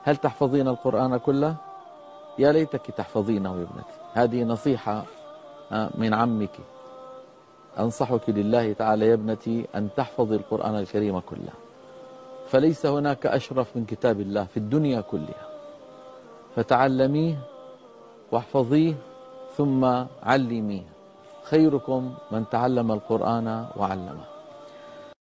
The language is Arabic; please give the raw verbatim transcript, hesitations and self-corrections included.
هل تحفظين القرآن كله؟ يا ليتك تحفظينه يا ابنتي. هذه نصيحة من عمك، أنصحك لله تعالى يا ابنتي أن تحفظي القرآن الكريم كله، فليس هناك أشرف من كتاب الله في الدنيا كلها، فتعلميه واحفظيه ثم علميه. خيركم من تعلم القرآن وعلمه.